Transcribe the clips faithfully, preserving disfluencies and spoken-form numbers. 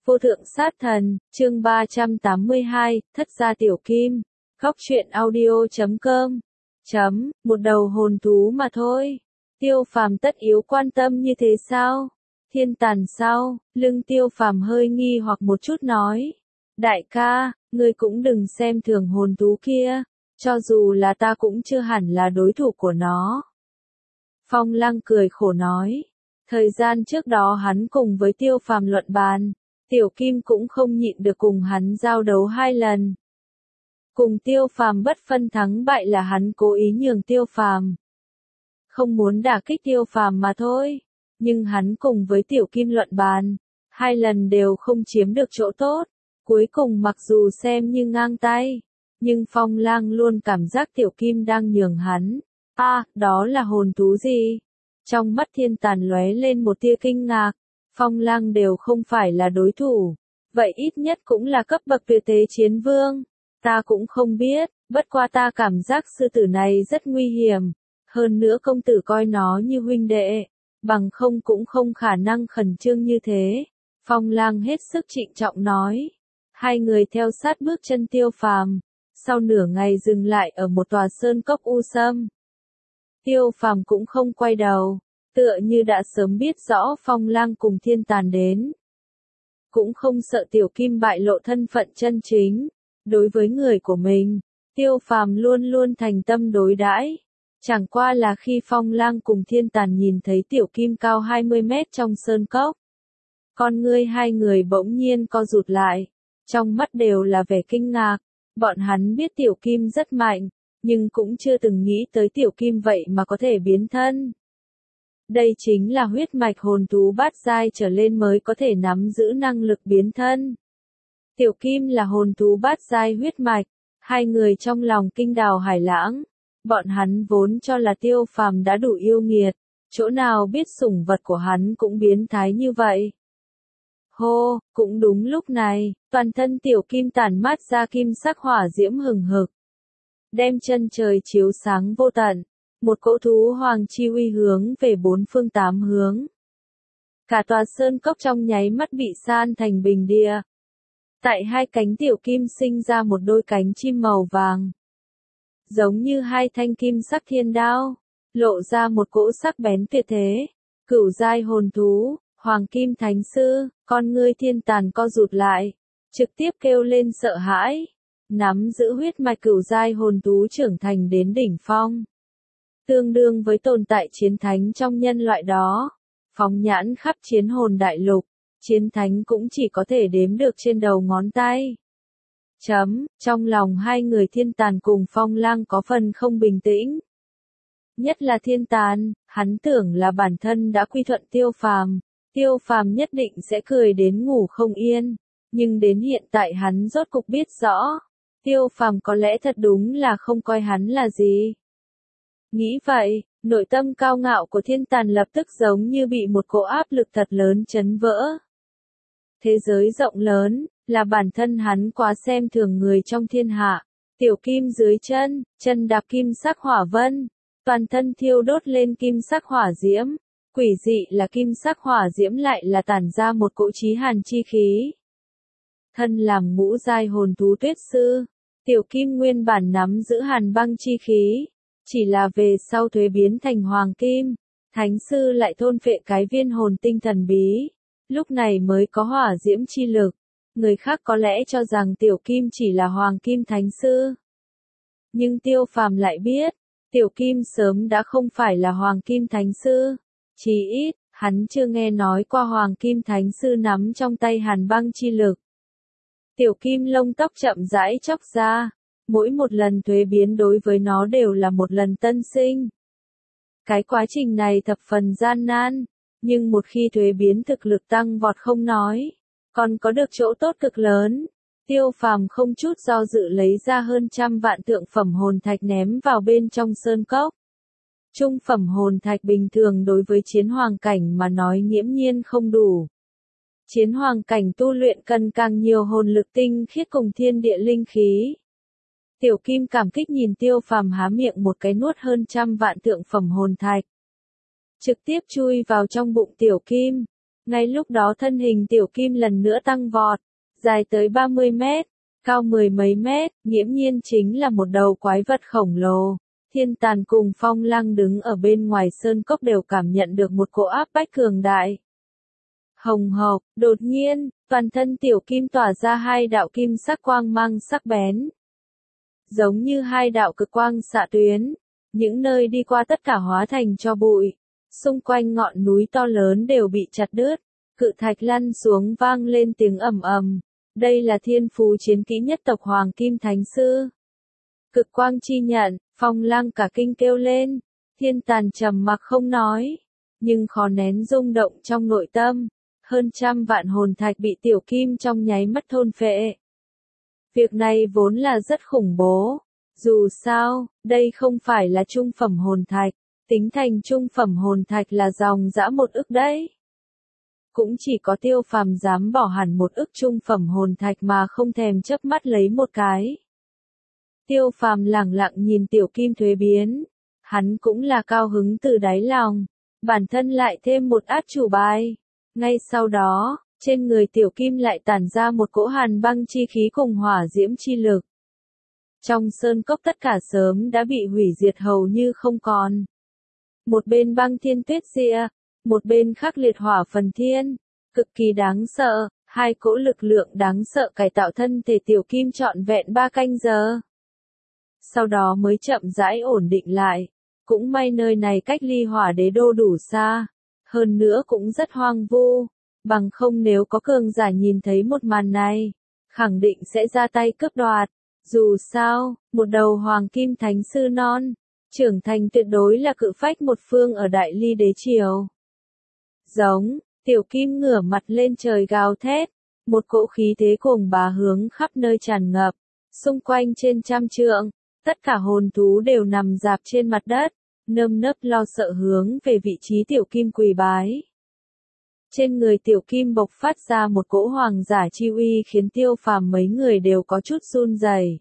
Vô thượng sát thần, chương ba trăm tám mươi hai, thất gia tiểu kim, góc truyện audio chấm com. Chấm, một đầu hồn thú mà thôi. Tiêu Phàm tất yếu quan tâm như thế sao? Thiên Tàn sao? Lưng Tiêu Phàm hơi nghi hoặc một chút nói. Đại ca, ngươi cũng đừng xem thường hồn thú kia, cho dù là ta cũng chưa hẳn là đối thủ của nó. Phong Lăng cười khổ nói. Thời gian trước đó hắn cùng với Tiêu Phàm luận bàn, Tiểu Kim cũng không nhịn được cùng hắn giao đấu hai lần. Cùng Tiêu Phàm bất phân thắng bại là hắn cố ý nhường Tiêu Phàm. Không muốn đả kích Tiêu Phàm mà thôi, nhưng hắn cùng với Tiểu Kim luận bàn, hai lần đều không chiếm được chỗ tốt, cuối cùng mặc dù xem như ngang tay, nhưng Phong Lang luôn cảm giác Tiểu Kim đang nhường hắn. A, à, đó là hồn thú gì? Trong mắt Thiên Tàn lóe lên một tia kinh ngạc. Phong Lang đều không phải là đối thủ, vậy ít nhất cũng là cấp bậc tuyệt thế chiến vương. Ta cũng không biết, bất qua ta cảm giác sư tử này rất nguy hiểm, hơn nữa công tử coi nó như huynh đệ, bằng không cũng không khả năng khẩn trương như thế. Phong Lang hết sức trịnh trọng nói. Hai người theo sát bước chân Tiêu Phàm, sau nửa ngày dừng lại ở một tòa sơn cốc u sâm. Tiêu Phàm cũng không quay đầu, tựa như đã sớm biết rõ Phong Lang cùng Thiên Tàn đến. Cũng không sợ Tiểu Kim bại lộ thân phận chân chính. Đối với người của mình, Tiêu Phàm luôn luôn thành tâm đối đãi. Chẳng qua là khi Phong Lang cùng Thiên Tàn nhìn thấy Tiểu Kim cao hai mươi mét trong sơn cốc, con ngươi hai người bỗng nhiên co rụt lại, trong mắt đều là vẻ kinh ngạc. Bọn hắn biết Tiểu Kim rất mạnh, nhưng cũng chưa từng nghĩ tới Tiểu Kim vậy mà có thể biến thân. Đây chính là huyết mạch hồn thú bát giai trở lên mới có thể nắm giữ năng lực biến thân. Tiểu Kim là hồn thú bát giai huyết mạch, hai người trong lòng kinh đào hải lãng. Bọn hắn vốn cho là Tiêu Phàm đã đủ yêu nghiệt, chỗ nào biết sủng vật của hắn cũng biến thái như vậy. Hô, cũng đúng lúc này, toàn thân Tiểu Kim tản mát ra kim sắc hỏa diễm hừng hực, đem chân trời chiếu sáng vô tận. Một cỗ thú hoàng chi uy hướng về bốn phương tám hướng. Cả tòa sơn cốc trong nháy mắt bị san thành bình địa. Tại hai cánh Tiểu Kim sinh ra một đôi cánh chim màu vàng, giống như hai thanh kim sắc thiên đao, lộ ra một cỗ sắc bén tuyệt thế. Cửu giai hồn thú, Hoàng Kim Thánh Sư, con ngươi Thiên Tàn co rụt lại, trực tiếp kêu lên sợ hãi. Nắm giữ huyết mạch cửu giai hồn thú trưởng thành đến đỉnh phong, tương đương với tồn tại chiến thánh trong nhân loại đó. Phóng nhãn khắp chiến hồn đại lục, chiến thánh cũng chỉ có thể đếm được trên đầu ngón tay. Chấm, trong lòng hai người Thiên Tàn cùng Phong Lang có phần không bình tĩnh. Nhất là Thiên Tàn, hắn tưởng là bản thân đã quy thuận Tiêu Phàm, Tiêu Phàm nhất định sẽ cười đến ngủ không yên, nhưng đến hiện tại hắn rốt cục biết rõ, Tiêu Phàm có lẽ thật đúng là không coi hắn là gì. Nghĩ vậy, nội tâm cao ngạo của Thiên Tàn lập tức giống như bị một cỗ áp lực thật lớn chấn vỡ. Thế giới rộng lớn, là bản thân hắn quá xem thường người trong thiên hạ. Tiểu Kim dưới chân, chân đạp kim sắc hỏa vân, toàn thân thiêu đốt lên kim sắc hỏa diễm. Quỷ dị là kim sắc hỏa diễm lại là tản ra một cỗ chí hàn chi khí. Thân làm ngũ giai hồn thú tuyết sư, Tiểu Kim nguyên bản nắm giữ hàn băng chi khí. Chỉ là về sau thuế biến thành hoàng kim, thánh sư lại thôn phệ cái viên hồn tinh thần bí, lúc này mới có hỏa diễm chi lực. Người khác có lẽ cho rằng Tiểu Kim chỉ là hoàng kim thánh sư, nhưng Tiêu Phàm lại biết, Tiểu Kim sớm đã không phải là hoàng kim thánh sư. Chỉ ít, hắn chưa nghe nói qua hoàng kim thánh sư nắm trong tay hàn băng chi lực. Tiểu Kim lông tóc chậm rãi chóc ra. Mỗi một lần thuế biến đối với nó đều là một lần tân sinh. Cái quá trình này thập phần gian nan, nhưng một khi thuế biến thực lực tăng vọt không nói, còn có được chỗ tốt cực lớn. Tiêu Phàm không chút do dự lấy ra hơn trăm vạn thượng phẩm hồn thạch ném vào bên trong sơn cốc. Trung phẩm hồn thạch bình thường đối với chiến hoàng cảnh mà nói nghiễm nhiên không đủ. Chiến hoàng cảnh tu luyện cần càng nhiều hồn lực tinh khiết cùng thiên địa linh khí. Tiểu Kim cảm kích nhìn Tiêu Phàm há miệng một cái nuốt hơn trăm vạn thượng phẩm hồn thạch. Trực tiếp chui vào trong bụng Tiểu Kim. Ngay lúc đó thân hình Tiểu Kim lần nữa tăng vọt, dài tới ba mươi mét, cao mười mấy mét, nghiễm nhiên chính là một đầu quái vật khổng lồ. Thiên Tàn cùng Phong Lăng đứng ở bên ngoài sơn cốc đều cảm nhận được một cỗ áp bách cường đại. Hồng hộc, đột nhiên, toàn thân Tiểu Kim tỏa ra hai đạo kim sắc quang mang sắc bén. Giống như hai đạo cực quang xạ tuyến, những nơi đi qua tất cả hóa thành tro bụi. Xung quanh ngọn núi to lớn đều bị chặt đứt, cự thạch lăn xuống vang lên tiếng ầm ầm. Đây là thiên phú chiến kỹ nhất tộc Hoàng Kim Thánh Sư. Cực quang chi nhận, Phong Lăng cả kinh kêu lên. Thiên Tàn trầm mặc không nói, nhưng khó nén rung động trong nội tâm. Hơn trăm vạn hồn thạch bị Tiểu Kim trong nháy mắt thôn phệ. Việc này vốn là rất khủng bố. Dù sao, đây không phải là trung phẩm hồn thạch. Tính thành trung phẩm hồn thạch là dòng dã một ức đấy. Cũng chỉ có Tiêu Phàm dám bỏ hẳn một ức trung phẩm hồn thạch mà không thèm chớp mắt lấy một cái. Tiêu Phàm lẳng lặng nhìn Tiểu Kim thuế biến. Hắn cũng là cao hứng từ đáy lòng. Bản thân lại thêm một át chủ bài. Ngay sau đó, trên người Tiểu Kim lại tản ra một cỗ hàn băng chi khí cùng hỏa diễm chi lực. Trong sơn cốc tất cả sớm đã bị hủy diệt hầu như không còn. Một bên băng thiên tuyết rịa, một bên khắc liệt hỏa phần thiên, cực kỳ đáng sợ, hai cỗ lực lượng đáng sợ cải tạo thân thể Tiểu Kim trọn vẹn ba canh giờ. Sau đó mới chậm rãi ổn định lại, cũng may nơi này cách ly hỏa đế đô đủ xa, hơn nữa cũng rất hoang vu, bằng không nếu có cường giả nhìn thấy một màn này, khẳng định sẽ ra tay cướp đoạt. Dù sao, một đầu Hoàng Kim Thánh Sư non, trưởng thành tuyệt đối là cự phách một phương ở Đại Ly Đế Triều. Giống, Tiểu Kim ngửa mặt lên trời gào thét, một cỗ khí thế cuồng bá hướng khắp nơi tràn ngập, xung quanh trên trăm trượng, tất cả hồn thú đều nằm rạp trên mặt đất, nơm nớp lo sợ hướng về vị trí Tiểu Kim quỳ bái. Trên người Tiểu Kim bộc phát ra một cỗ hoàng giả chi uy khiến Tiêu Phàm mấy người đều có chút run rẩy.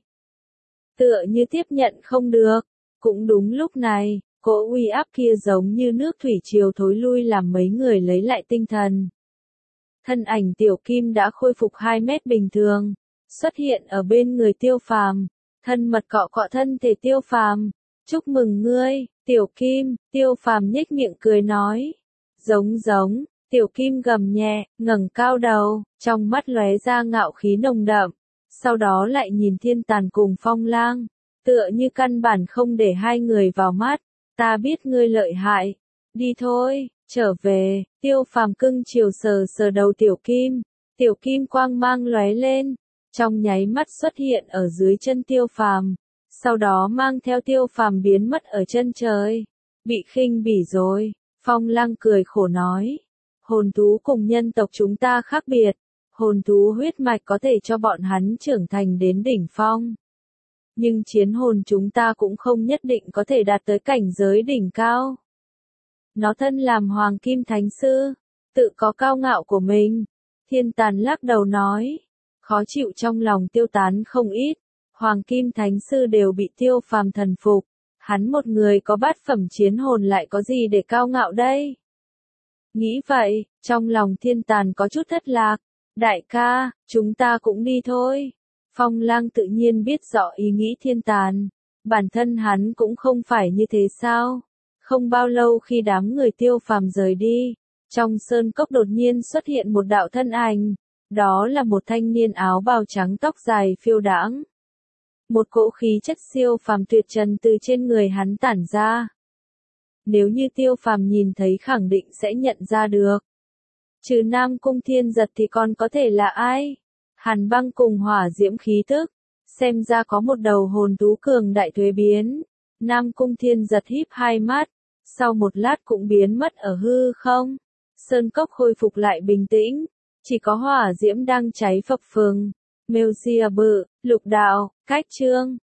Tựa như tiếp nhận không được. Cũng đúng lúc này, cỗ uy áp kia giống như nước thủy triều thối lui làm mấy người lấy lại tinh thần. Thân ảnh Tiểu Kim đã khôi phục hai mét bình thường, xuất hiện ở bên người Tiêu Phàm, thân mật cọ cọ thân thể Tiêu Phàm. Chúc mừng ngươi, Tiểu Kim, Tiêu Phàm nhếch miệng cười nói. Giống giống, Tiểu Kim gầm nhẹ, ngẩng cao đầu, trong mắt lóe ra ngạo khí nồng đậm, sau đó lại nhìn Thiên Tàn cùng Phong Lang. Tựa như căn bản không để hai người vào mắt, ta biết ngươi lợi hại, đi thôi, trở về. Tiêu Phàm cưng chiều sờ sờ đầu Tiểu Kim, Tiểu Kim quang mang lóe lên, trong nháy mắt xuất hiện ở dưới chân Tiêu Phàm, sau đó mang theo Tiêu Phàm biến mất ở chân trời. Bị khinh bỉ rồi, Phong Lăng cười khổ nói, hồn thú cùng nhân tộc chúng ta khác biệt, hồn thú huyết mạch có thể cho bọn hắn trưởng thành đến đỉnh phong. Nhưng chiến hồn chúng ta cũng không nhất định có thể đạt tới cảnh giới đỉnh cao. Nó thân làm Hoàng Kim Thánh Sư, tự có cao ngạo của mình. Thiên Tàn lắc đầu nói, khó chịu trong lòng tiêu tán không ít. Hoàng Kim Thánh Sư đều bị Tiêu Phàm thần phục, hắn một người có bát phẩm chiến hồn lại có gì để cao ngạo đây? Nghĩ vậy, trong lòng Thiên Tàn có chút thất lạc. Đại ca, chúng ta cũng đi thôi. Phong Lang tự nhiên biết rõ ý nghĩ Thiên Tàn, bản thân hắn cũng không phải như thế sao. Không bao lâu khi đám người Tiêu Phàm rời đi, trong sơn cốc đột nhiên xuất hiện một đạo thân ảnh, đó là một thanh niên áo bào trắng tóc dài phiêu đãng. Một cỗ khí chất siêu phàm tuyệt trần từ trên người hắn tản ra. Nếu như Tiêu Phàm nhìn thấy khẳng định sẽ nhận ra được. Trừ Nam Cung Thiên Giật thì còn có thể là ai? Hàn băng cùng hỏa diễm khí tức, xem ra có một đầu hồn thú cường đại thuế biến. Nam Cung Thiên Giật híp hai mắt, sau một lát cũng biến mất ở hư không. Sơn cốc khôi phục lại bình tĩnh, chỉ có hỏa diễm đang cháy phập phừng. Mêu Xia Bự, Lục Đạo, Cách Chương.